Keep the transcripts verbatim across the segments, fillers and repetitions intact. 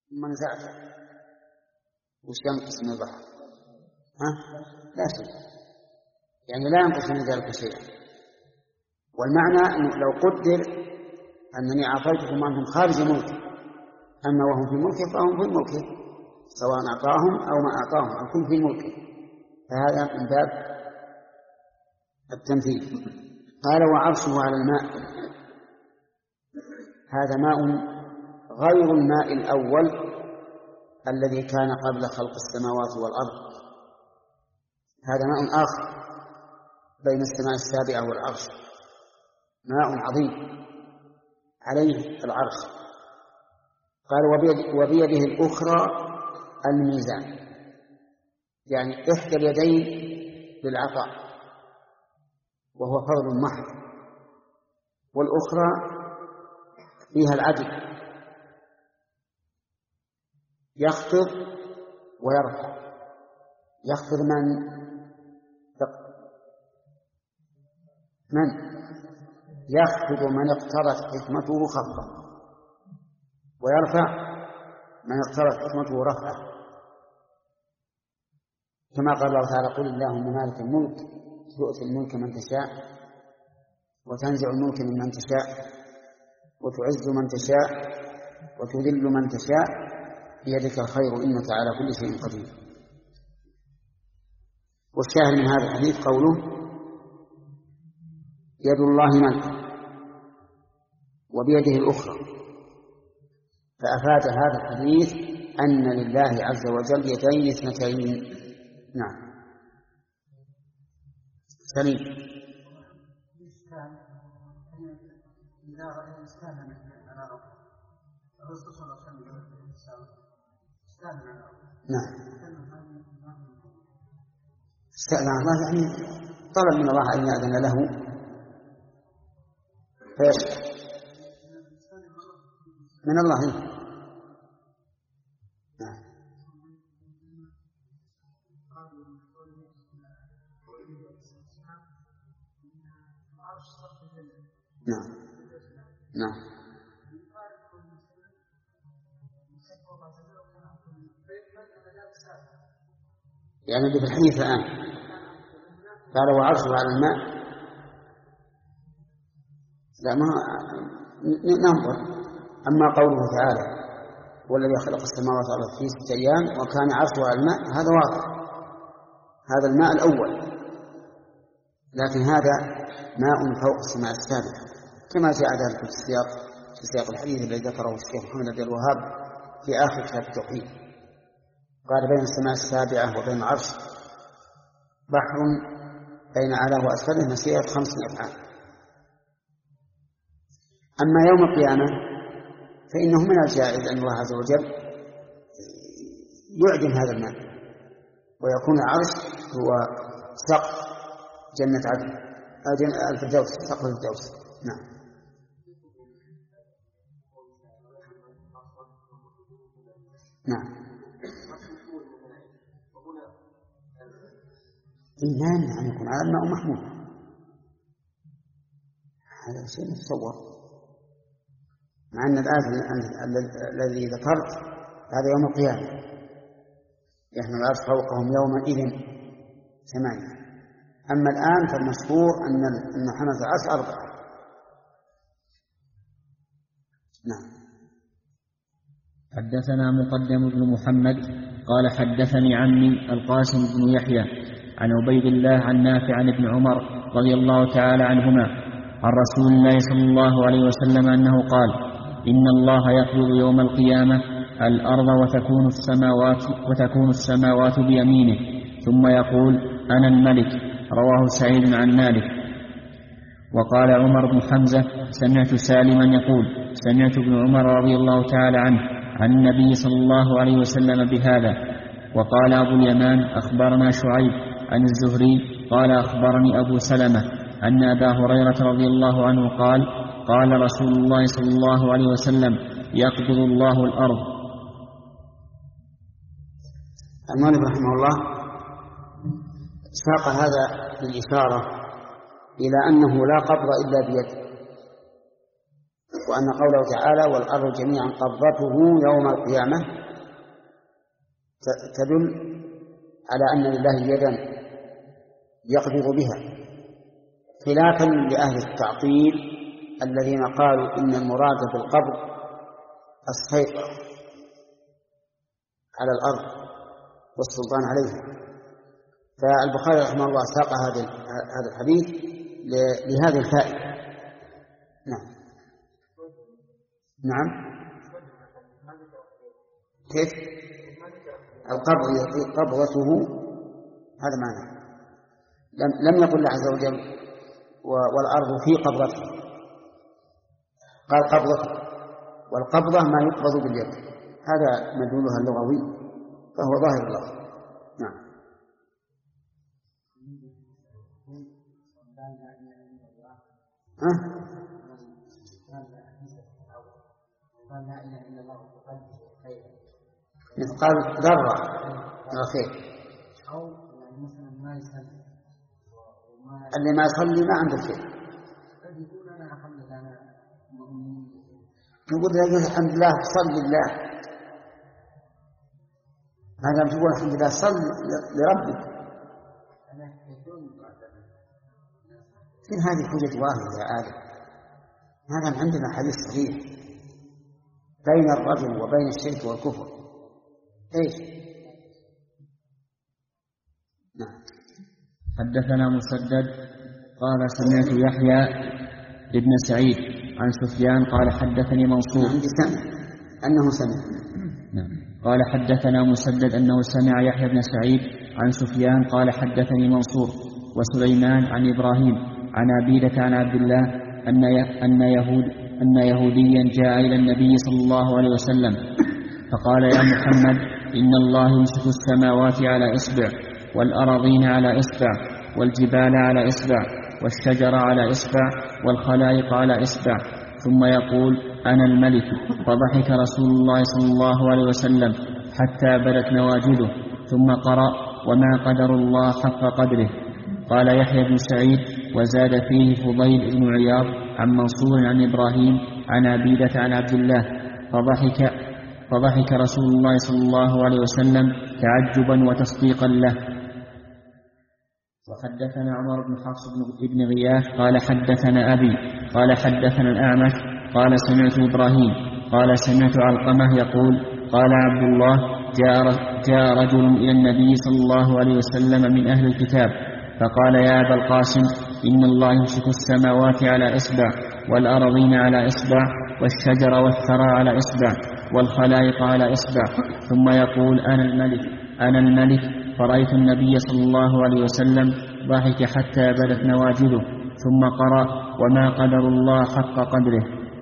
ثم نزعته وش ينقص من البحر؟ ها؟ لا شيء، يعني لا ينقص من ذلك شيئا. والمعنى أنه لو قدر أنني أعطيتكم وأنتم خارج ملكي، أما وهم في ملكه فهم في ملكه سواء أعطاهم أو ما أعطاهم أو كن في ملكه، فهذا من باب التمثيل. قال وعرشه على الماء، هذا ماء غير الماء الأول الذي كان قبل خلق السماوات والأرض، هذا ماء آخر بين السماء السابعة والعرش، ماء عظيم عليه العرش. قال وبيده الأخرى الميزان، يعني إحدى اليدين للعطاء وهو فضل محض، والأخرى فيها العدل، يخفض ويرفع. يخفض من من يخفض من اقتضت حكمته خفضا، ويرفع من اقتضت حكمته رفعا، كما قال الله تعالى قل اللهم مالك الملك تؤتي الملك من تشاء وتنزع الملك ممن تشاء وتعز من تشاء وتذل من تشاء بيدك الخير إنك على كل شيء قدير. والشاهد من هذا الحديث قوله يد الله ملك وبيده الأخرى، فأفاد هذا الحديث أن لله عز وجل يدين اثنتين. نعم. سليم. نعم. استأذن الله يعني طلب من الله أن يأذن له فيشفع من الله. نعم. نعم. نعم. يعني اللي في الحديث الآن قال وعرشه على الماء، لا ما ننظر. أما قوله تعالى والذي خلق السماوات والأرض في ستة أيام وكان عرشه على الماء، هذا واضح، هذا الماء الأول، لكن هذا ماء فوق السماء السابعة كما جاء ذلك في السياق في سياق الحديث الذي ذكره الشيخ محمد بن الوهاب في آخر كتاب التوحيد. قال بين السماء السابعة وبين العرش بحر بين أعلاه وأسفله مسيرة خمسمائة عام. أما يوم القيامة فإنه من الجائز أن الله عز وجل يعدم هذا الماء ويكون العرش هو سقف جنة عدن الفردوس، سقف الفردوس. نعم. نعم. إيمان أن يكون على الماء محمول، هذا شيء متصور، مع أن الآية الذي ذكرت هذا يوم القيامة يحمل العرش فوقهم يومئذ ثمانية. أما الآن فالمشهور أن أن حملة العرش أربعة. نعم. حدثنا مقدم بن محمد قال حدثني عمي القاسم بن يحيى عن عبيد الله عن نافع عن ابن عمر رضي الله تعالى عنهما عن رسول الله صلى الله عليه وسلم أنه قال إن الله يقبض يوم القيامة الأرض وتكون السماوات, وتكون السماوات بيمينه ثم يقول أنا الملك. رواه سعيد عن مالك. وقال عمر بن حمزة سمعت سالما يقول سمعت ابن عمر رضي الله تعالى عنه عن النبي صلى الله عليه وسلم بهذا. وقال أبو اليمان أخبرنا شعيب عن الزهري قال أخبرني أبو سلمة أن أبا هريرة رضي الله عنه قال قال رسول الله صلى الله عليه وسلم يقبض الله الأرض. المؤلف رحمه الله ساق هذا بالإشارة إلى أنه لا قبض إلا بيد، وأن قوله تعالى والأرض جميعا قبضته يوم القيامة تدل على أن لله يدا يقبض بها، خلافا لأهل التعطيل الذين قالوا إن المراد بالقبض السيطرة على الأرض والسلطان عليها. فالبخاري رحمه الله ساق هذا الحديث لهذه الفائدة. نعم نعم كيف القبض يطيق قبضته، هذا معنى. لم, لم يقل الله عز وجل والأرض في قبضته، قال قبضته، والقبضة ما يقبض باليد، هذا مدلولها اللغوي فهو ظاهر اللفظ. نعم. ها؟ قال ذرة الخير، اللي ما يصلي ما عنده شيء، نقول له الحمد لله صل لله، هذا تقول الحمد لله صل لربك. في هذه حجة واحدة يا آدم، هذا عندنا حديث صحيح بين الرجل وبين الشرك والكفر. ايش؟ نعم. حدثنا مسدد قال سمعت يحيى ابن سعيد عن سفيان قال حدثني منصور. عندي سمع أنه سمع. نعم. قال حدثنا مسدد أنه سمع يحيى بن سعيد عن سفيان قال حدثني منصور وسليمان عن إبراهيم عن عبيدة عن عبد الله أن أن يهود أن يهوديا جاء إلى النبي صلى الله عليه وسلم فقال يا محمد إن الله يمسك السماوات على إصبع والأراضين على إصبع والجبال على إصبع والشجر على إصبع والخلائق على إصبع ثم يقول أنا الملك. فضحك رسول الله صلى الله عليه وسلم حتى بدت نواجذه ثم قرأ وما قدر الله حق قدره. قال يحيى بن سعيد وزاد فيه فضيل بن عياض عن منصور عن إبراهيم عن عبيدة عن عبد الله فضحك فضحك رسول الله صلى الله عليه وسلم تعجبا وتصديقا له. وحدثنا عمر بن حفص بن غياث قال حدثنا أبي قال حدثنا الأعمش قال سمعت إبراهيم قال سمعت علقمة يقول قال عبد الله جاء, جاء رجل إلى النبي صلى الله عليه وسلم من أهل الكتاب فقال يا أبا القاسم إن الله يمسك السماوات على إصبع والأرضين على إصبع والشجر والثرى على إصبع والخلائق على إصبع ثم يقول أنا الملك أنا الملك. فرأيت النبي صلى الله عليه وسلم ضحك حتى بدت نواجذه ثم قرأ وما قدر الله حق قدره.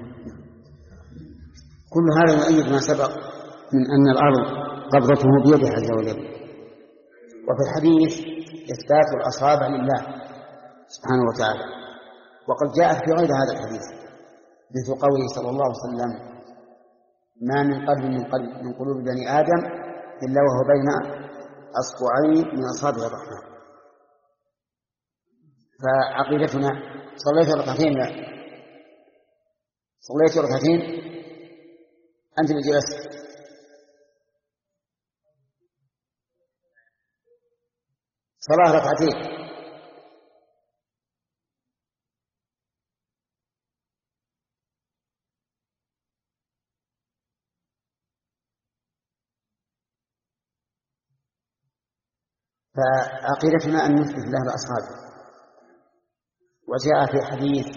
كل هذا يؤيد ما سبق من أن الأرض قبضته بيده عز وجل. وفي الحديث إثبات الأصابع لله سبحانه وتعالى، وقد جاءت في غير هذا الحديث مثل قوله صلى الله عليه وسلم ما من قلب من, قلب من قلوب بني آدم إلا وهو بين أصبعين من أصابع الرحمن. فعقيدتنا صليت ركعتين لا صليت ركعتين أنت اللي جلست صلاة ركعتين فعقيدتنا أن نثبت له الأصابع. وجاء في حديث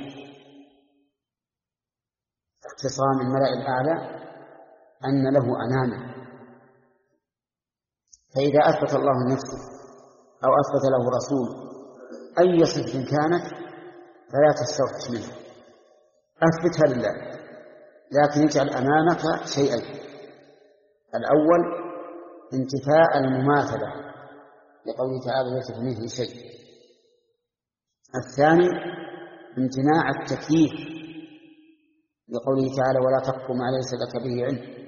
اختصام الملأ الأعلى أن له أنامل، فإذا أثبت الله نفسه أو أثبت له رسول أي صفة كانت فلا تستوحش منه، أثبتها لله، لكن اجعل أمامك شيئين: الأول انتفاء المماثلة لقوله تعالى ليس كمثله شيء، الثاني امتناع التكييف لقوله تعالى ولا تقف ما ليس لك به علم.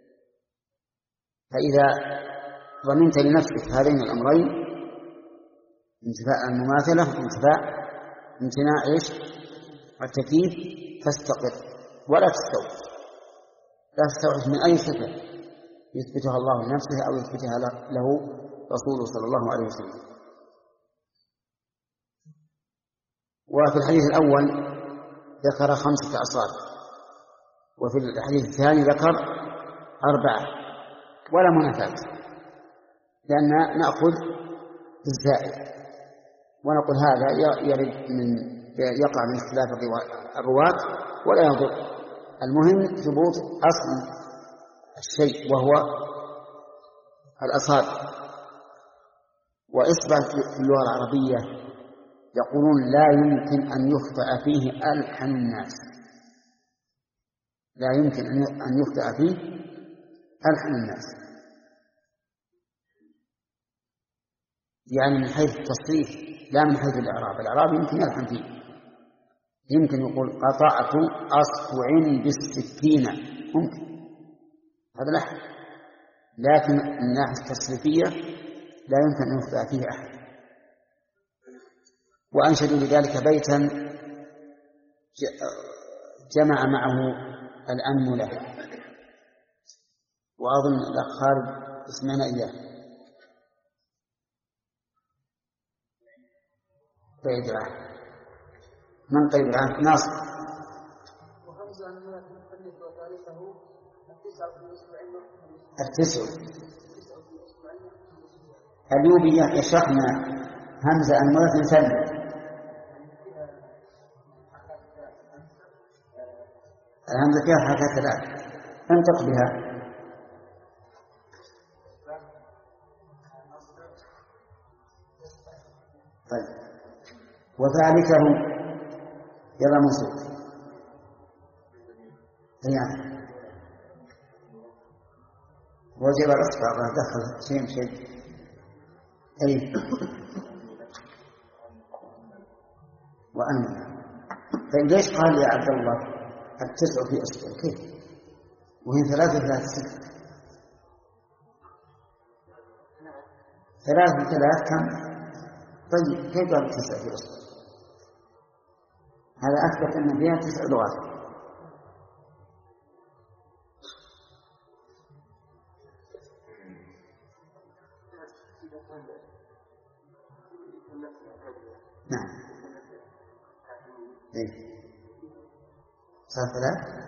فإذا ضمنت لنفسك هذين الأمرين انتفاء المماثلة وانتفاء امتناع ايش التكييف فاستقر ولا تستوعب، لا تستوعب من أي صفة يثبتها الله لنفسه أو يثبتها له رسوله صلى الله عليه وسلم. وفي الحديث الأول ذكر خمسة أصابع، وفي الحديث الثاني ذكر أربعة، ولا منافاة، لأن نأخذ بالزائد ونقول هذا يرد من يقع من اختلاف الرواة ولا يضر، المهم ثبوت أصل الشيء وهو الأصابع. وإصبع في اللغة العربية يقولون لا يمكن أن يخطأ فيه ألحن الناس، لا يمكن أن يخطأ فيه ألحن الناس، يعني من حيث التصريف لا من حيث الإعراب. الإعراب يمكن يلحن فيه، يمكن يقول قطعت أصبع بالسكينة، ممكن هذا لحن، لكن من الناحية التصريفية لا يمكن أن يخطأ فيه أحد. وأنشدوا لذلك بيتا جمع معه الأنملة، وأظن الأخ خالد اسمعنا إياه. طيب العهد من طيب العهد ناصر التسع. اليوبي يشرحنا همزة أنملة ثانية. الهمزة فيها حركات ثلاث، انطق بها. طيب وثالثه يلا منصوب يعني وجب الأصبع دخل شيء شيء أي وأنا. طيب ليش قال يا عبد الله التسع في أصبع؟ كيف وهي ثلاثة ثلاثة ستة؟ ثلاثة ثلاثة كم؟ طيب كيف قال التسع في أصبع؟ هذا أثبت أن فيها تسع لغات. نعم إيه صار ثلاث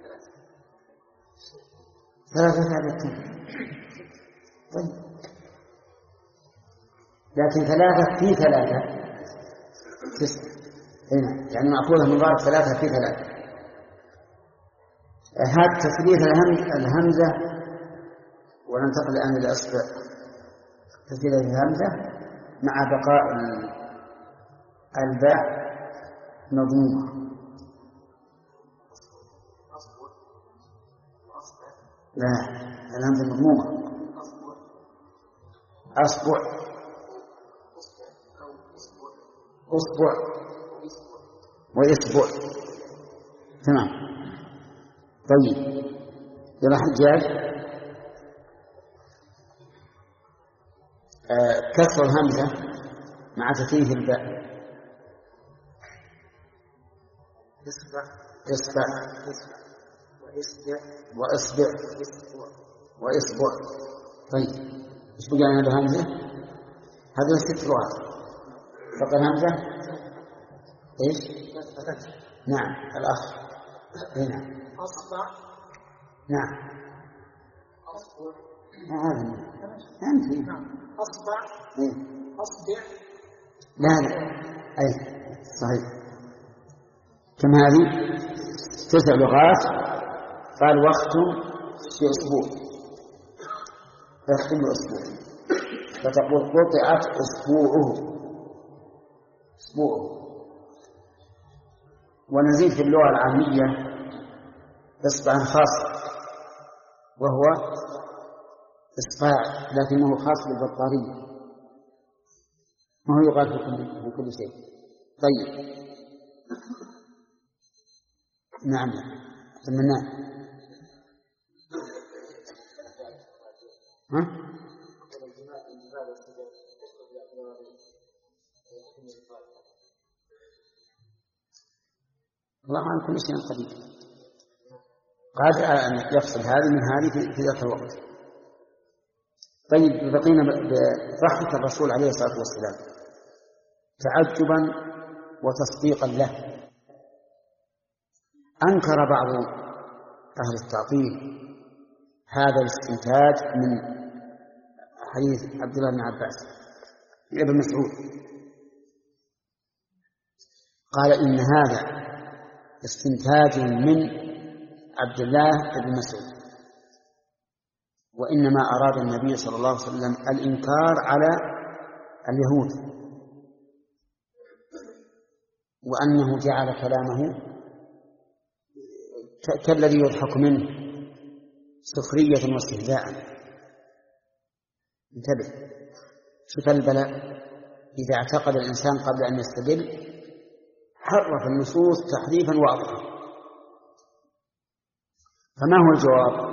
ثلاثة ثلاثة طيب لكن ثلاثة في ثلاثة تسع هنا يعني مأخوذة من ضرب ثلاثة في ثلاثة. هذا تثليث الهمزة وننتقل الآن إلى أصبع تثليث الهمزة مع بقاء الباء مضمومة. لا الهمزة مضمومة. أصبع أصبع وإصبع تمام. طيب يلا حجاج آه كسر الهمزة مع تثليث الباء. إصبع إصبع وإصبع وإصبع. طيب إيش بقى هذا الهمزة؟ هذا ست لغات فقط الهمزة إيش؟ نعم الأخ هنا أصبع. نعم أصبع. هذا أنت أصبع أصبع. لا لا أي صحيح. كم هذه؟ تسع لغات. قال واختم في أسبوع واختم بأسبوع فتقول قطعت أسبوعه أسبوعه. ونزيد في اللغة العامية إصبع خاص وهو إصبع لكنه خاص بالبطارية ما هو يقال في كل شيء. طيب نعم تمنى ها الله عن كل شيء قدير. قادر على أن يفصل هذه من هذه في ذات الوقت. طيب بقينا بضحك الرسول عليه الصلاة والسلام تعجبا وتصديقا له. أنكر بعض أهل التعطيل هذا الاستنتاج من حديث عبد الله بن عباس ابن مسعود، قال إن هذا استنتاج من عبد الله بن مسعود، وإنما أراد النبي صلى الله عليه وسلم الإنكار على اليهود، وأنه جعل كلامه كالذي يضحك منه سخرية واستهزاء. انتبه، شوف البلاء إذا اعتقد الإنسان قبل أن يستدل حرف النصوص تحريفا واضحا. فما هو الجواب؟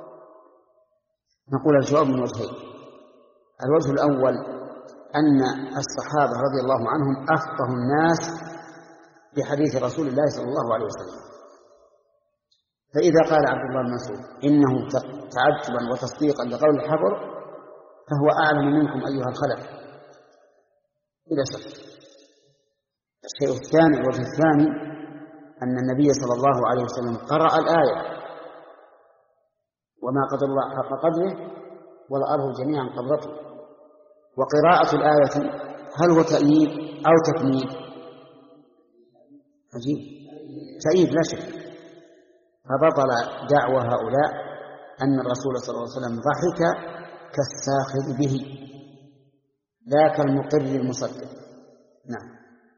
نقول الجواب من وجهين. الوجه الأول أن الصحابة رضي الله عنهم أفقه الناس بحديث رسول الله صلى الله عليه وسلم، فإذا قال عبد الله بن مسعود إنه تعجبا وتصديقا لقول الحبر فهو أعلم منكم أيها الخلق بلا شك. الشيء الثاني الوجه الثاني أن النبي صلى الله عليه وسلم قرأ الآية وما قدر الله حق قدره والأرض جميعا قبضته، وقراءة الآية هل هو تأييد أو تكميل؟ عجيب، تأييد لا شك. فبطل دعوى هؤلاء أن الرسول صلى الله عليه وسلم ضحك كالساخر به لا كالمقر المصدق. نعم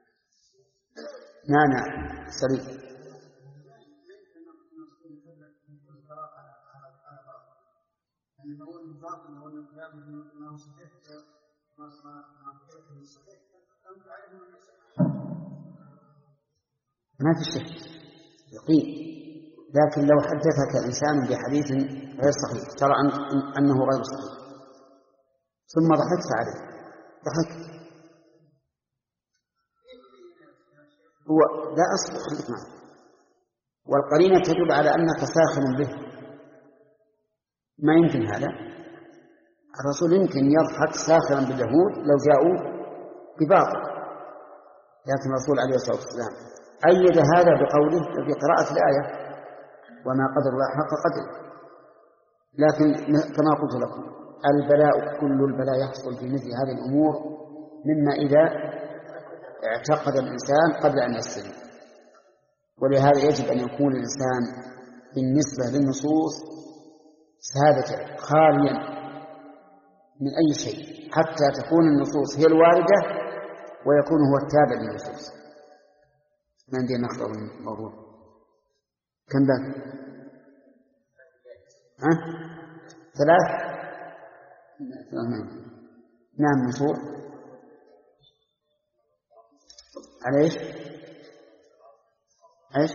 نعم نعم سليم. ما في شك يقين، لكن لو حدثك إنسان بحديث غير صحيح ترى أنه غير صحيح ثم ضحكت عليه، ضحكت هو لا أصل معه، والقرينة تدل على أنك ساخر به. ما يمكن هذا، الرسول يمكن يضحك ساخرا باليهود لو جاءوا بباطل، لكن الرسول عليه الصلاة والسلام أيد هذا بقوله بقراءة الآية وما قدر الله حق قدره. لكن كما قلت لكم البلاء كل البلاء يحصل في مثل هذه الأمور مما إذا اعتقد الإنسان قبل أن يستدل. ولهذا يجب أن يكون الإنسان بالنسبة للنصوص سادة خاليا من أي شيء حتى تكون النصوص هي الواردة ويكون هو التابع للنصوص. ما عندي نخطر من الموضوع. كم باقي؟ ها؟ ثلاث؟ نعم نصور على ايش؟ ايش؟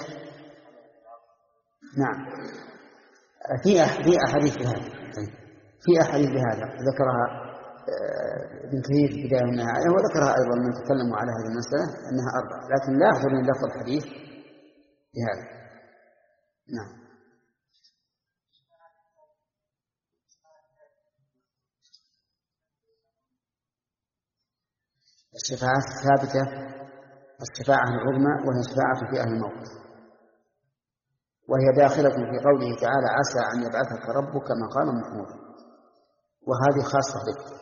نعم في في احاديث بهذا، في احاديث بهذا ذكرها ابن كثير في بداية النهاية، وذكرها أيضا من تكلموا على هذه المسألة أنها أربعة، لكن لا أخذ من لفظ الحديث بهذا. نعم الشفاعة الثابتة الشفاعة العظمى وهي الشفاعة في أهل الموت، وهي داخلة في قوله تعالى عسى أن يبعثك ربك مقاما محمودا، وهذه خاصة به.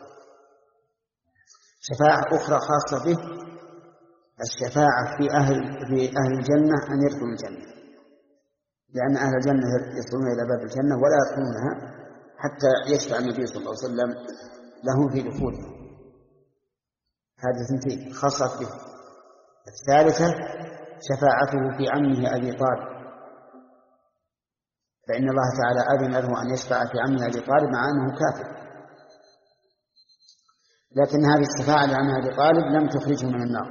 شفاعة أخرى خاصة به الشفاعة في أهل في أهل الجنة أن يدخلوا الجنة، لأن أهل الجنة يصلون إلى باب الجنة ولا يدخلونها حتى يشفع النبي صلى الله عليه وسلم لهم في دخولها. هذه ثنتين خاصة به. الثالثة شفاعته في عمه أبي طالب، فإن الله تعالى أذن له أن يشفع في عمه أبي طالب مع أنه كافر، لكن هذه الشفاعة لعم أبي طالب لم تخرجه من النار،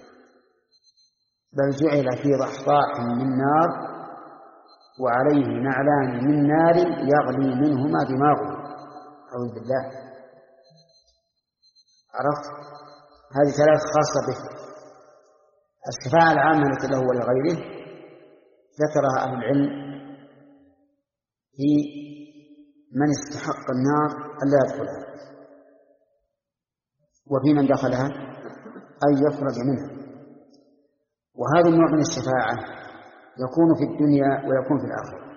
بل جعل في رحضاء من نار وعليه نعلان من نار يغلي منهما دماغه. أعوذ بالله. عرفت؟ هذه ثلاث خاصة به. الشفاعة العامة التي له ولغيره ذكرها أهل العلم في من استحق النار ألا يدخلها، وفي من دخلها أن يخرج منها. وهذا النوع من الشفاعة يكون في الدنيا ويكون في الآخرة.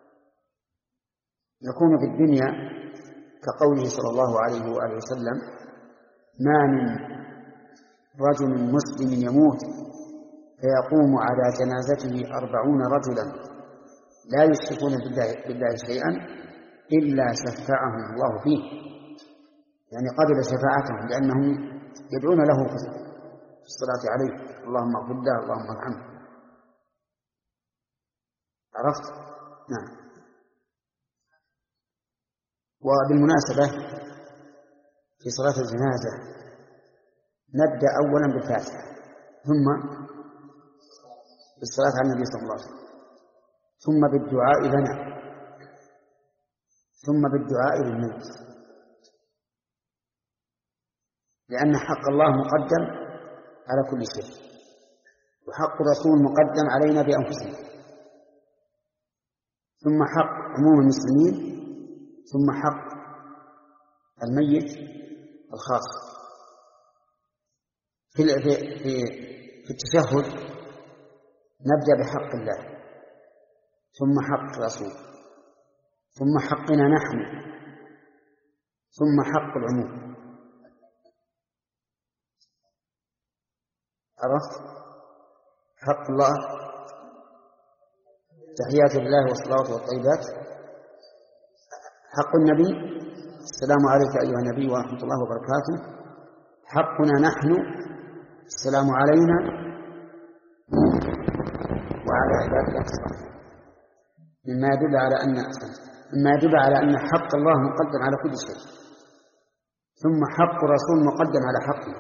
يكون في الدنيا كقوله صلى الله عليه وآله وسلم: ما من رجل مسلم يموت فيقوم على جنازته أربعون رجلا لا يشركون بالله شيئا إلا شفعهم الله فيه، يعني قبل شفاعتهم لأنهم يدعون له في الصلاة عليه: اللهم اغفر له، اللهم ارحمه. عرفت؟ نعم. وبالمناسبة في صلاة الجنازة نبدأ أولا بالفاتحة، ثم بالصلاة على النبي صلى الله عليه وسلم، ثم بالدعاء لنا، ثم بالدعاء للميت، لأن حق الله مقدم على كل شيء، وحق الرسول مقدم علينا بأنفسنا، ثم حق عموم المسلمين، ثم حق الميت الخاص. في في في التشهد نبدأ بحق الله، ثم حق الرسول، ثم حقنا نحن، ثم حق العموم. عرفت؟ حق الله تحيات الله والصلوات والطيبات، حق النبي السلام عليك أيها النبي ورحمة الله وبركاته، حقنا نحن السلام علينا وعلى عباد الله الصالحين، مما يدل على أن مما يدل على أن حق الله مقدم على كل شيء، ثم حق الرسول مقدم على حقه،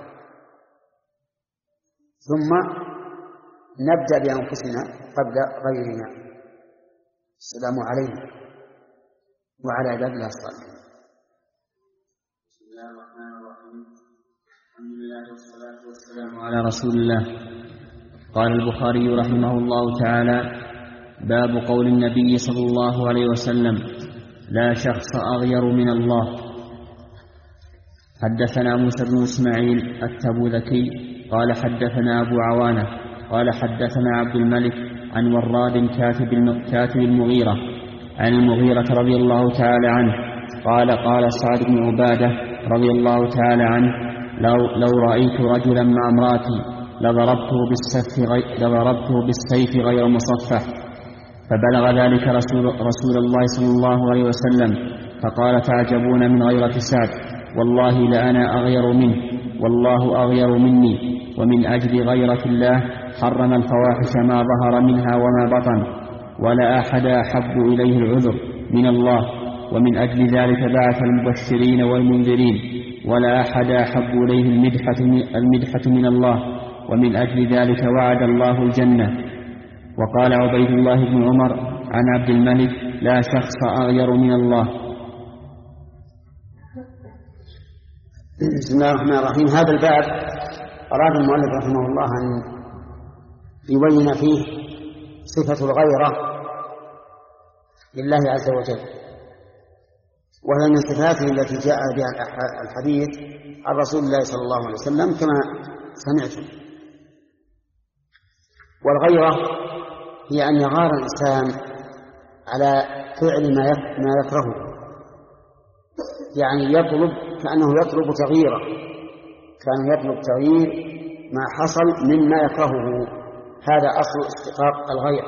ثم نبدأ بأنفسنا قبل غيرنا: السلام علينا وعلى عباد الله الصالحين. بسم الله الرحمن الرحيم. الحمد لله والصلاة والسلام على رسول الله. قال البخاري رحمه الله تعالى: باب قول النبي صلى الله عليه وسلم: لا شخص أغير من الله. حدثنا موسى بن إسماعيل التبوذكي قال حدثنا أبو عوانة قال حدثنا عبد الملك عن وراد كاتب المغيرة عن المغيرة رضي الله تعالى عنه قال: قال سعد بن عبادة رضي الله تعالى عنه: لو, لو رأيت رجلا مع امرأتي لضربته بالسيف غير, لضربته بالسيف غير مصفح. فبلغ ذلك رسول, رسول الله صلى الله عليه وسلم فقال: تعجبون من غيرة سعد، والله لأنا أغير منه، والله أغير مني، ومن أجل غيرة الله حرم الفواحش ما ظهر منها وما بطن، ولا أحد أحب إليه العذر من الله، ومن أجل ذلك بعث المبشرين والمنذرين، ولا أحد أحب إليه المدحة, المدحة من الله، ومن أجل ذلك وعد الله الجنة. وقال عبيد الله بن عمر عن عبد الملك: لا شخص أغير من الله. بسم الله الرحمن الرحيم. هذا الباب أراد المؤلف رحمه الله أن يبين فيه صفة الغيرة لله عز وجل، وهي من صفاته التي جاء بها الحديث عن رسول الله صلى الله عليه وسلم كما سمعتم. والغيرة هي أن يغار الإنسان على فعل ما يكرهه، يعني يطلب كأنه يطلب تغييره، كأنه يطلب تغيير ما حصل مما يكرهه. هذا أصل استحقاق الغيرة،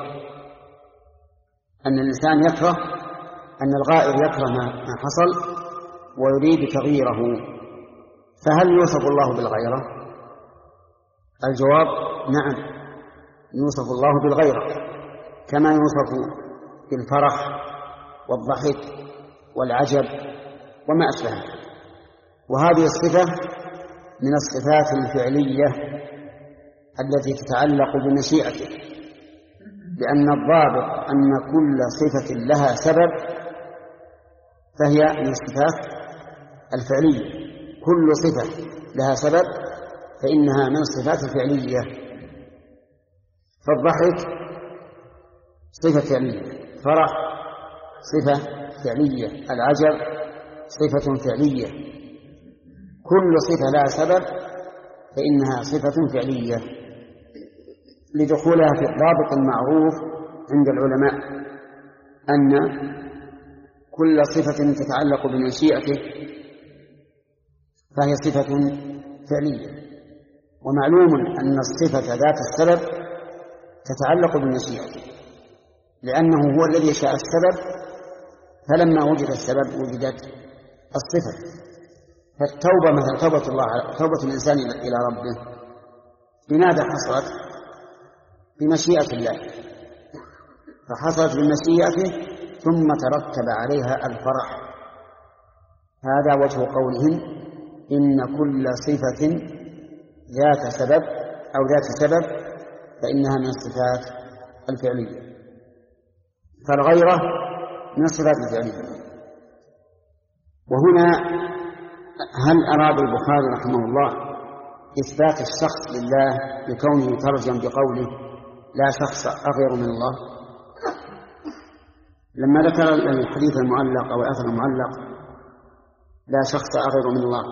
أن الإنسان يكره، أن الغائر يكره ما حصل ويريد تغييره. فهل يوصف الله بالغيرة؟ الجواب: نعم، يوصف الله بالغيرة كما يوصف بالفرح والضحك والعجب وما أشبهه. وهذه الصفة من الصفات الفعلية التي تتعلق بمشيئته، لأن الضابط أن كل صفة لها سبب فهي من الصفات الفعلية. كل صفة لها سبب فإنها من الصفات الفعلية. فالضحك صفة فعلية، فرح صفة فعلية، العجب صفة فعلية، كل صفة لا سبب فإنها صفة فعلية لدخولها في الضابط المعروف عند العلماء أن كل صفة تتعلق بمشيئته فهي صفة فعلية، ومعلوم أن الصفة ذات السبب تتعلق بالمشيئة لأنه هو الذي شاء السبب، فلما وجد السبب وجدت الصفة. فالتوبة مثل توبة الله، توبة الإنسان إلى ربه بماذا حصلت؟ بمشيئة الله، فحصلت بمشيئته ثم ترتب عليها الفرح. هذا وجه قولهم إن كل صفة ذات سبب أو ذات سبب فإنها من الصفات الفعلية، فالغيرة من الصفات الفعلية. وهنا هل أراد البخاري رحمه الله إثبات الشخص لله لكونه ترجم بقوله لا شخص أغير من الله؟ لما ذكر الحديث المعلق أو الأثر المعلق لا شخص أغير من الله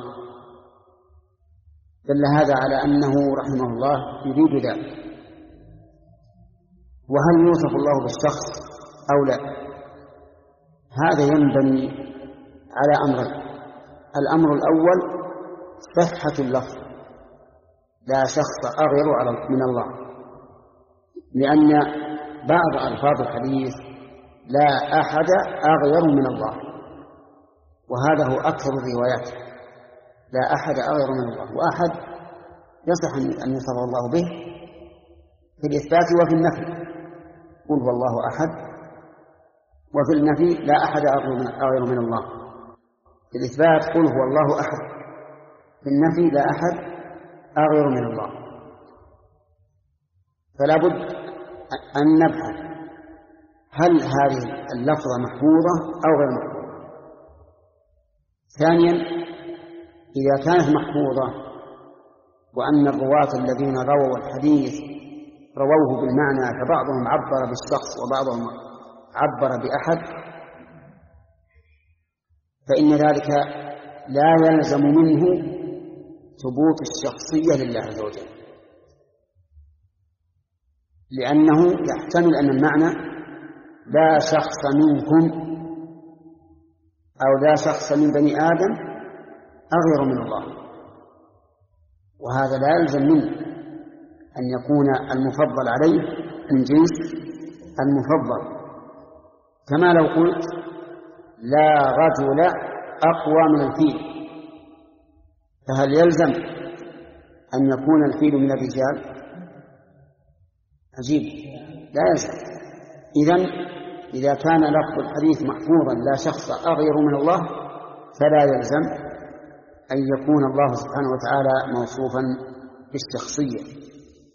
دل هذا على أنه رحمه الله يريد ذلك. وهل يوصف الله بالشخص أو لا؟ هذا ينبني على أمرين. الأمر الأول صحة اللفظ لا شخص أغير من الله، لأن بعض ألفاظ الحديث لا أحد أغير من الله، وهذا هو أكثر الروايات، لا أحد أغير من الله. وأحد يصح أن يوصف الله به في الإثبات وفي النفي، قل هو الله أحد، وفي النفي لا أحد أغير من الله. في الإثبات قل هو الله أحد، في النفي لا أحد أغير من الله. فلا بد أن نبحث هل هذه اللفظة محفوظة أو غير محفوظة. ثانيا إذا كانت محفوظة وأن الرواة الذين رووا الحديث رووه بالمعنى فبعضهم عبر بالشخص وبعضهم عبر بأحد، فإن ذلك لا يلزم منه ثبوت الشخصية لله عز وجل، لأنه يحتمل أن المعنى لا شخص منكم أو لا شخص من بني آدم أغير من الله، وهذا لا يلزم منه أن يكون المفضل عليه من جنس المفضل. كما لو قلت لا رجل أقوى من الفيل، فهل يلزم أن يكون الفيل من الرجال؟ عجيب، لا يلزم. إذن إذا كان لفظ الحديث محفوظا لا شخص أغير من الله فلا يلزم أن يكون الله سبحانه وتعالى موصوفا بالشخصية.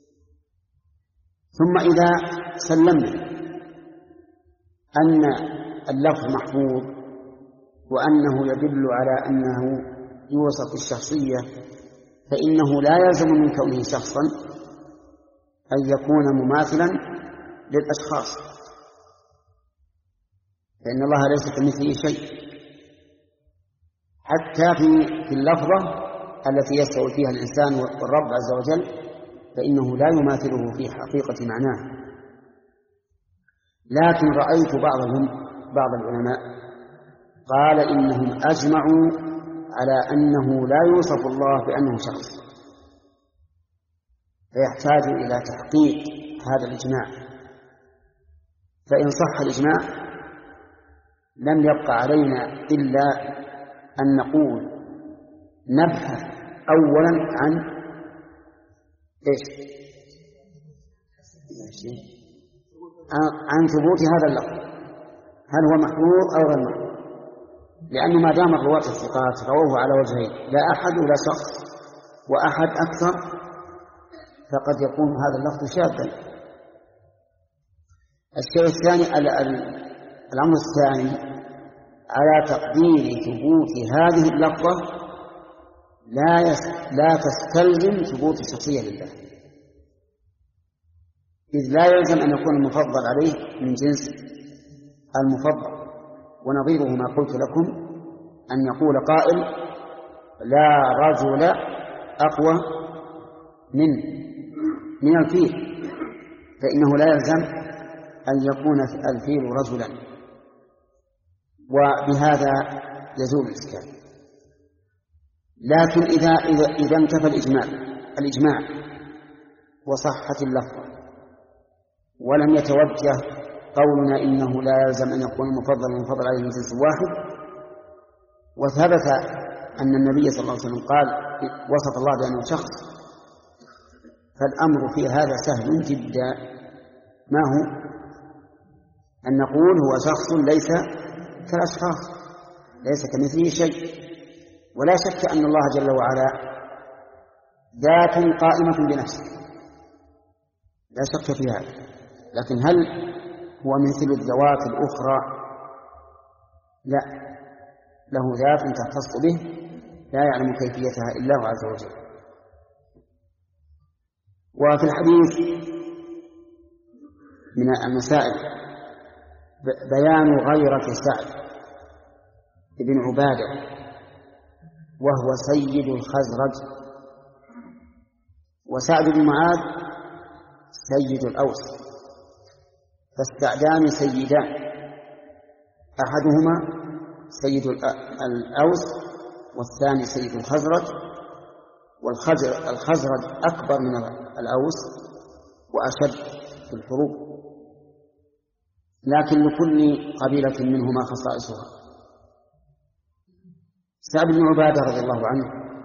ثم إذا سلمنا أن اللفظ محفوظ وأنه يدل على أنه يوصف بالشخصية، فإنه لا يلزم من كونه شخصا أن يكون مماثلا للأشخاص، لأن الله ليس كمثله شيء. حتى في في اللفظة التي يستوي فيها الإنسان والرب عز وجل فإنه لا يماثله في حقيقة معناه. لكن رأيت بعضهم بعض العلماء قال إنهم أجمعوا على أنه لا يوصف الله بأنه شخص، فيحتاج إلى تحقيق هذا الإجماع. فإن صح الإجماع لم يبقى علينا إلا أن نقول نبحث أولا عن إيش؟ عن ثبوت هذا اللفظ، هل هو محفوظ أو غير محفوظ؟ لأنه ما دام الرواة الثقات رووه على وجهين، لا أحد ولا شخص وأحد أكثر، فقد يكون هذا اللفظ شاذا. الشيء الثاني الأمر الثاني على تقدير ثبوت هذه اللفظة لا لا تستلزم ثبوت الشخصية لله، إذ لا يلزم أن يكون المفضل عليه من جنس المفضل، ونظيره ما قلت لكم أن يقول قائل لا رجل أقوى من من الفيل، فإنه لا يلزم أن يكون الفيل رجلا، وبهذا يزول الإشكال. لكن إذا إذا إذا انتفى الإجماع الإجماع وصحت اللفظ ولم يتوجه قولنا إنه لا يلزم أن يكون مفضل ومفضل عليه من جنس واحد، وثبت أن النبي صلى الله عليه وسلم قال وصف الله بأنه شخص، فالأمر في هذا سهل جدا. ما هو؟ أن نقول هو شخص ليس كالأشخاص، ليس كمثله شيء، ولا شك أن الله جل وعلا ذات قائمة بنفسه، لا شك في هذا، لكن هل هو مثل الذوات الأخرى؟ لا، له ذات تختص به لا يعلم كيفيتها إلا الله عز وجل. وفي الحديث من المسائل بيان غيرة سعد بن عبادة وهو سيد الخزرج، وسعد بن معاذ سيد الأوس، فالسعدان سيدان، أحدهما سيد الأوس والثاني سيد الخزرج، والخزرج أكبر من الأوس وأشد في الحروب، لكن لكل قبيلة منهما خصائصها. سعد بن عبادة رضي الله عنه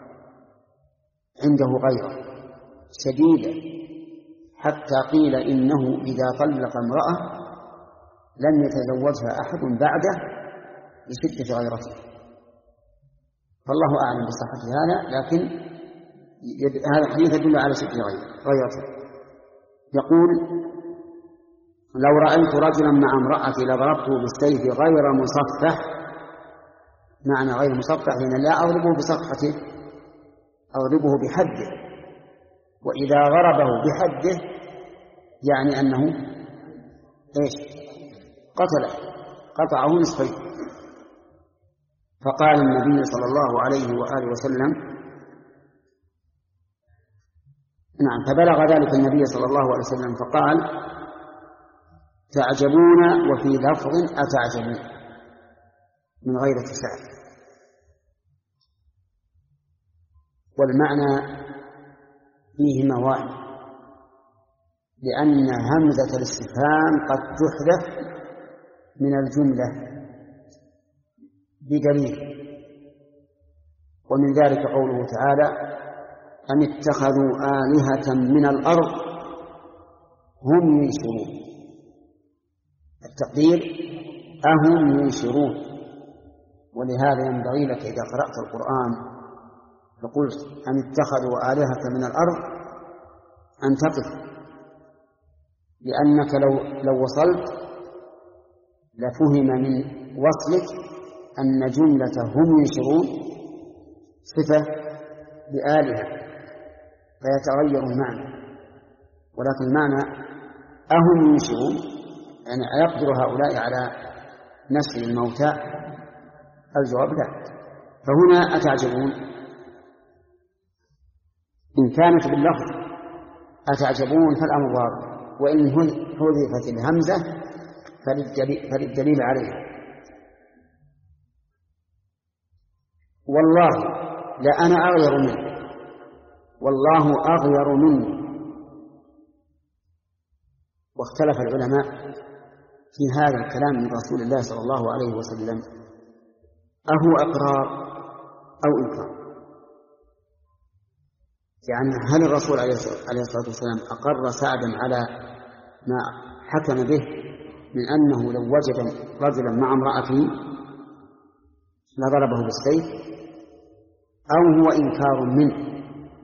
عنده غيرة شديدة، حتى قيل إنه إذا طلق امرأة لم يتزوجها أحد بعده لشدة غيرته، فالله أعلم بصحة هذا، لكن هذا الحديث يدل على شدة غيرته. يقول لو رأيت رجلا مع امرأتي لضربته بالسيف غير مصفح. معنى غير مصفح لأن لا أضربه بصفحته، أضربه بحده، وإذا ضربه بحده يعني أنه إيش؟ قتله، قطعه نصفين. فقال النبي صلى الله عليه وآله وسلم نعم فبلغ ذلك النبي صلى الله عليه وسلم فقال تعجبون، وفي لفظ أتعجبون، من غيرة سعد. والمعنى فيه موانع، لأن همزة الاستفهام قد تحذف من الجملة بدليل، ومن ذلك قوله تعالى أم اتخذوا آلهة من الأرض هم ينشرون، التقدير أهم ينشرون. ولهذا ينبغي لك إذا قرأت القرآن فقلت أم اتخذوا آلهة من الأرض أن تقف، لأنك لو, لو وصلت لفهم من وصلك أن جملة هم ينشرون صفة بآلهة فيتغير المعنى، ولكن المعنى أهم ينشرون يعني أيقدر هؤلاء على نشر الموتى؟ الجواب لا. فهنا أتعجبون إن كانت باللفظ أتعجبون فالأمر واضح، وإن حذفت الهمزة فللدليل, فللدليل عليها. والله لأنا أغير منه، والله أغير مني. واختلف العلماء في هذا الكلام من رسول الله صلى الله عليه وسلم، أهو إقرار أو إنكار؟ يعني هل الرسول عليه الصلاة والسلام أقر سعدا على ما حكم به من أنه لو وجد رجلا مع امرأته لضربه بالسيف، أو هو إنكار منه؟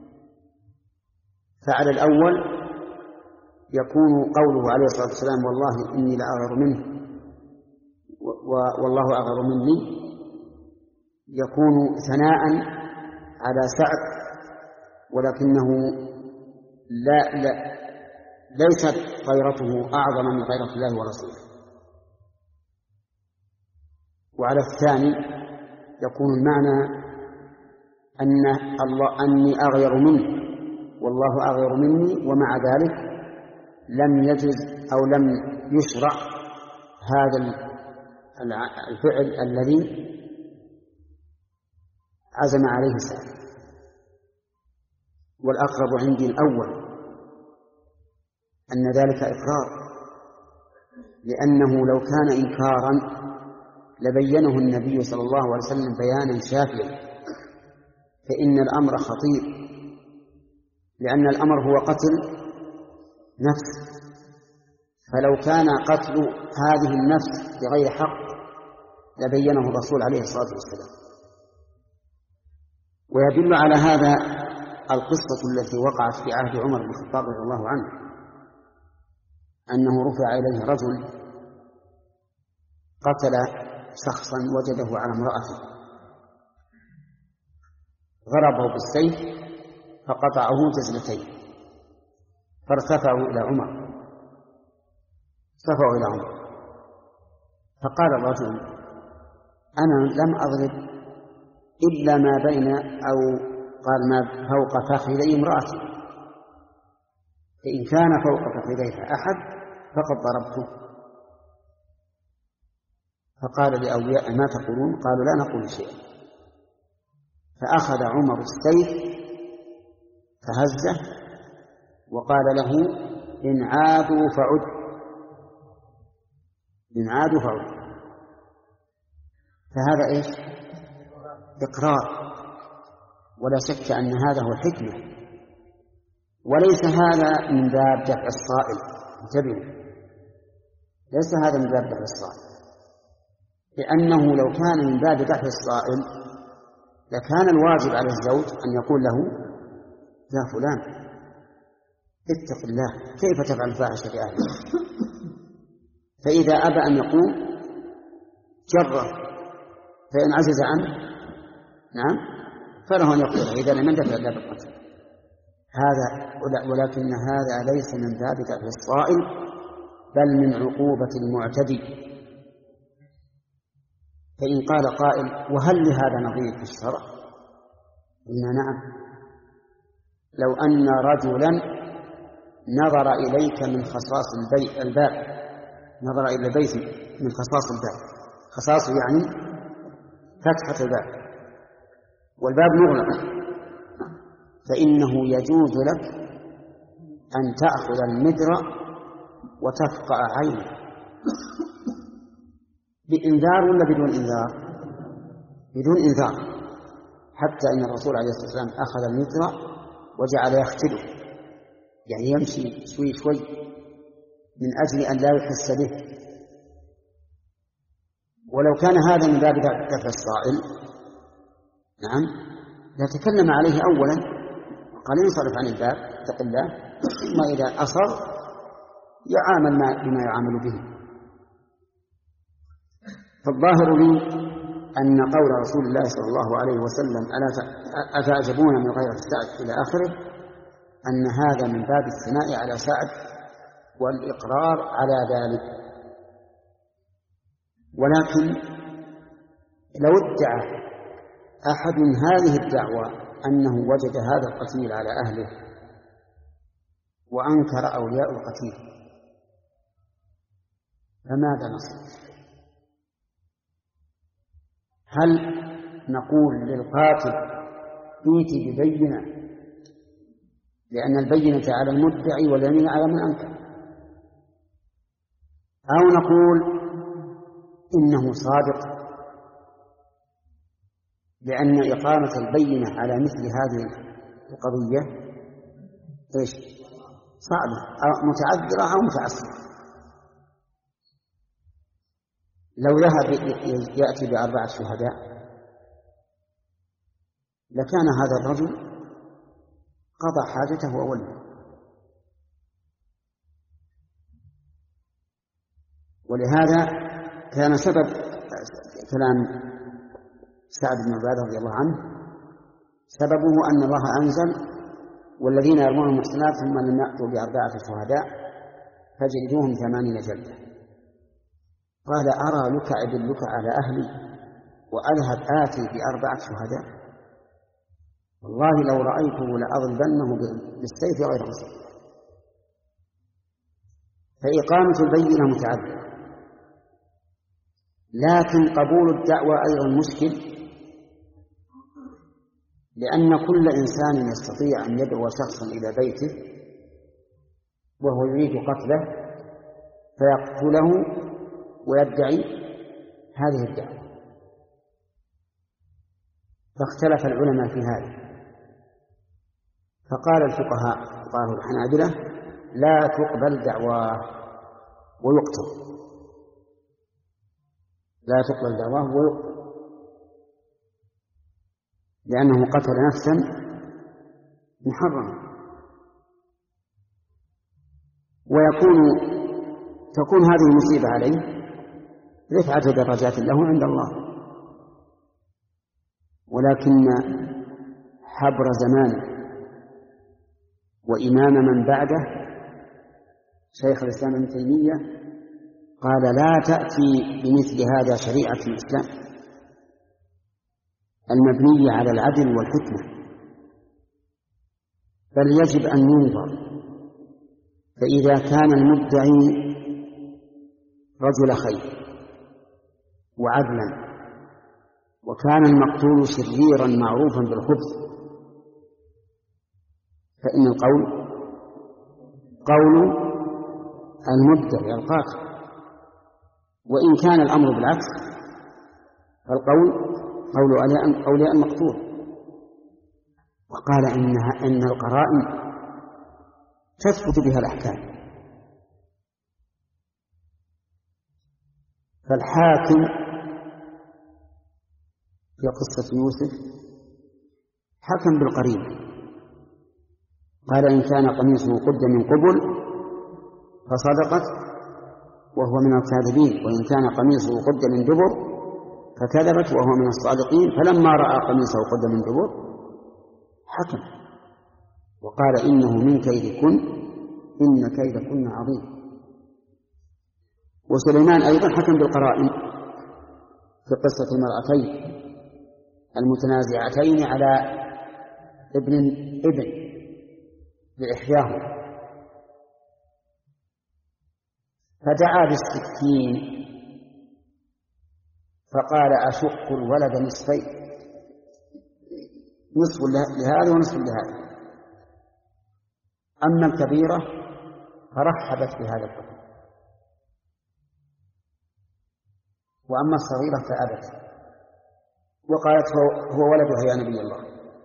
فعلى الأول يكون قوله عليه الصلاة والسلام والله إني لأغير منه والله أغير مني يكون ثناء على سعد، ولكنه لا, لا ليست غيرته أعظم من غيرة الله ورسوله. وعلى الثاني يكون المعنى أن الله أني أغير منه والله أغير مني، ومع ذلك لم يجز أو لم يشرع هذا الفعل الذي عزم عليه سعد. والأقرب عندي الأول أن ذلك إقرار، لأنه لو كان إنكارا لبينه النبي صلى الله عليه وسلم بيانا شافيا، فإن الأمر خطير، لأن الأمر هو قتل نفس، فلو كان قتل هذه النفس بغير حق لبينه الرسول عليه الصلاة والسلام. ويدل على هذا القصة التي وقعت في عهد عمر بن الخطاب رضي الله عنه، أنه رفع إليه رجل قتل شخصا وجده على امرأته، ضربه بالسيف فقطعه جزلتين، فارتفعوا إلى عمر ارتفعوا إلى عمر فقال الرجل: أنا لم أضرب إلا ما بين أو قال ما فوق فخذي امرأتي، فإن كان فوق فخذيها أحد فقد ضربته. فقال لأولياء: ما تقولون؟ قالوا: لا نقول شيئا. فأخذ عمر السيف فهزه وقال له: إن عادوا فعد، إن عادوا فعد. فهذا إيش؟ إقرار، ولا شك أن هذا هو الحكمة، وليس هذا من باب دفع الصائل. انتبهوا، ليس هذا من باب دفع الصائل، لأنه لو كان من باب دفع الصائل لكان الواجب على الزوج أن يقول له: يا فلان اتق الله، كيف تفعل الفاحشة بأهلك؟ فإذا أبى أن يقوم جره، فإن عجز عنه نعم فله أن يقتله إذا لم يندفع إلا بالقتل. هذا ولكن هذا ليس من باب دفع الصائل، بل من عقوبة المعتدي. فإن قال قائل: وهل لهذا نظير في الشرع؟ قلنا: نعم. لو أن رجلا نظر إليك من خصاص الباب، نظر إلى البيت من خصاص الباب، خصاص يعني فتحة الباب والباب مغلق، فإنه يجوز لك أن تأخذ المدرة وتفقع عينه بإنذار ولا بدون إنذار؟ بدون إنذار، حتى أن الرسول عليه الصلاة والسلام أخذ المدرة وجعل يختله، يعني يمشي شوي شوي من أجل أن لا يحس به. ولو كان هذا من باب دفع الصائل نعم يتكلم عليه أولا قال: ينصرف عن الباب اتق الله، ثم إذا أصر يعامل بما يعامل به. فالظاهر لي أن قول رسول الله صلى الله عليه وسلم: أتعجبون من غيرة سعد إلى آخره، أن هذا من باب الثناء على سعد والإقرار على ذلك. ولكن لو ادعى أحد هذه الدعوة أنه وجد هذا القتيل على أهله وأنكر أولياء القتيل، فماذا نصنع؟ هل نقول للقاتل: ائت ببينة، لأن البينة على المدعي واليمين على من أنكر، أو نقول إنه صادق لأن إقامة البينة على مثل هذه القضية إيش؟ صعبة أو متعذرة أو متعسرة. لو ذهب يأتي بأربعة شهداء لكان هذا الرجل قضى حاجته وولى. ولهذا كان سبب كلام سعد بن عبادة رضي الله عنه سببه أن الله أنزل: والذين يرمون المحصنات ثم لم يأتوا بأربعة شهداء فجلدوهم ثمانين جلدة. قال: أرى لك أدلك على أهلي وأذهب آتي بأربعة شهداء والله لو رأيته لأضربنه بالسيف غير مسلم. فإقامة البينة متعذرة، لكن قبول الدعوة أيضا مشكل، لأن كل إنسان يستطيع أن يدعو شخصا إلى بيته وهو يريد قتله فيقتله ويدعي هذه الدعوة. فاختلف العلماء في هذا، فقال الفقهاء فقهاء الحنابلة لا تقبل دعواه ويقتل، لا تقبل دعواه ويقتل لأنه قتل نفسا محرما، ويكون تكون هذه المصيبة عليه رفعة درجات له عند الله. ولكن حبر زمان وإمام من بعده شيخ الإسلام ابن تيمية قال لا تأتي بمثل هذا شريعة الإسلام المبنية على العدل والحكمة، بل يجب أن ينظر. فإذا كان المدعي رجل خير وعدلا وكان المقتول شريرا معروفا بالخبث فإن القول قول المدعي القاتل، وإن كان الأمر بالعكس فالقول قول أولياء المقتول. وقال إنها إن القرائن تثبت بها الأحكام، فالحاكم في قصة يوسف حكم بالقرينة، قال إن كان قميصه قد من قبل فصدقت وهو من الكاذبين، وإن كان قميصه قد من دبر فكذبت وهو من الصادقين. فلما رأى قميصه قد من دبر حكم وقال إنه من كيدكن إن كيدكن عظيم. وسليمان أيضا حكم بالقرائن في قصة المرأتين المتنازعتين على ابن ابن لإحداهما، فدعا بالسكين فقال أشق الولد نصفين، نصف لهذا ونصف لهذا. أما الكبيرة فرحبت بهذا الحكم، وأما الصغيرة فأبت وقالت هو ولدها يا نبي الله.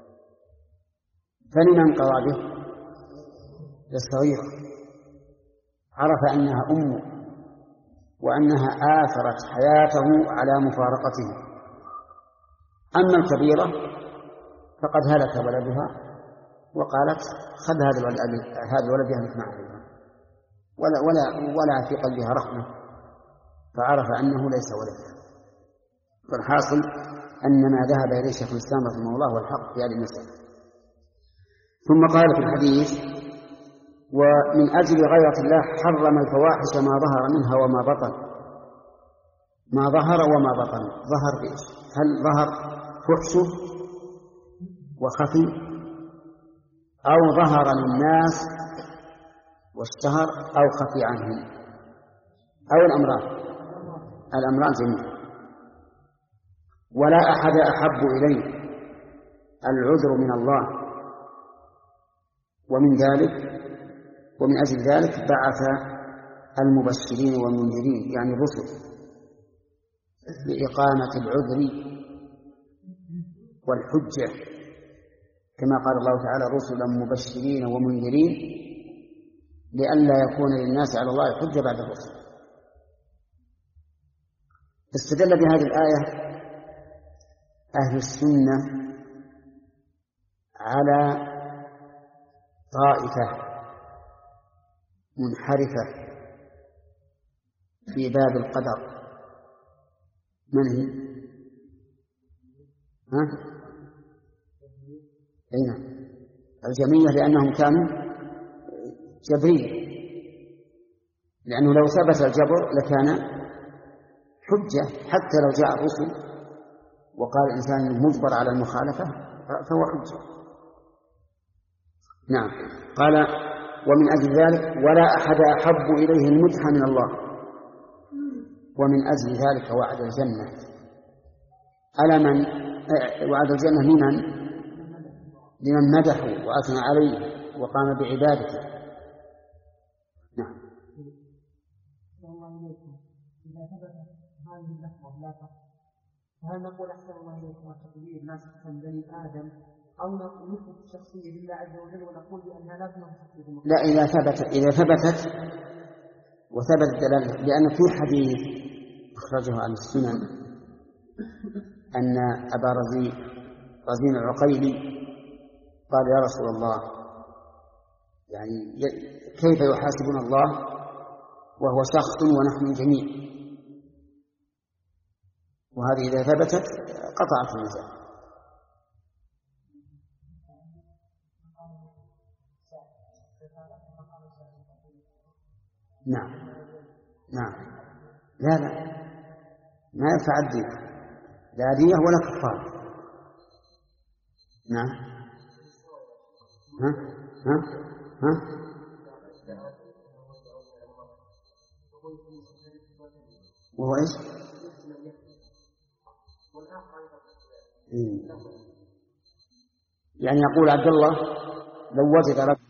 فلمن قضى به؟ للصغيرة، عرف أنها أمه وأنها آثرت حياته على مفارقته. أما الكبيرة فقد هلك ولدها وقالت خذ هذا الولد هذا الولد يهلك معه ولا ولا ولا في قلبها رحمة، فعرف أنه ليس ولدها. فالحاصل أن ما ذهب إليه شيخ الإسلام رحمه الله هو الحق في هذه المسألة. ثم قال في الحديث ومن أجل غيرة الله حرم الفواحش ما ظهر منها وما بطن. ما ظهر وما بطن، ظهر بإيش؟ هل ظهر فحشه وخفي أو ظهر للناس واشتهر أو خفي عنهم أو الأمران الأمران جميعا. ولا أحد أحب إليه العذر من الله، ومن ذلك ومن أجل ذلك بعث المبشرين والمنذرين يعني الرسل لإقامة العذر والحجة، كما قال الله تعالى رسلا مبشرين ومنذرين لئلا يكون للناس على الله حجة بعد الرسل. استدل بهذه الآية أهل السنة على طائفة منحرفة في باب القدر. من هي؟ ها؟ أين؟ الجميع، لأنهم كانوا جبرية، لأنه لو ثبت الجبر لكان حجة حتى لو جاء الرسل وقال الإنسان مجبر على المخالفة فهو حجة. نعم. قال ومن أجل ذلك ولا أحد أحب إليه المدح من الله، ومن أجل ذلك وعد الجنة على من وعد الجنة لمن لمن مدحه وأثنى عليه وقام بعبادته. نعم. هل نقول أحسن الله إليكم وتقدير ما سكن بني آدم أو نثبت الشخصية لله عز وجل ونقول بأنها لا تنظر شخصية؟ لا، إذا ثبت إذا ثبتت وثبت الدلالة، لأن في حديث أخرجه عن السنن أن أبا رزين رزين العقيلي قال يا رسول الله يعني كيف يحاسبنا الله وهو شخص ونحن جميع؟ وهذه إذا ثبتت قطعت المجال. نعم نعم. لا لا ما ينفع الدين، لا دية ولا كفارة. نعم. ها ها ها وهو ايش؟ يعني يقول عبد الله لو وجد رجل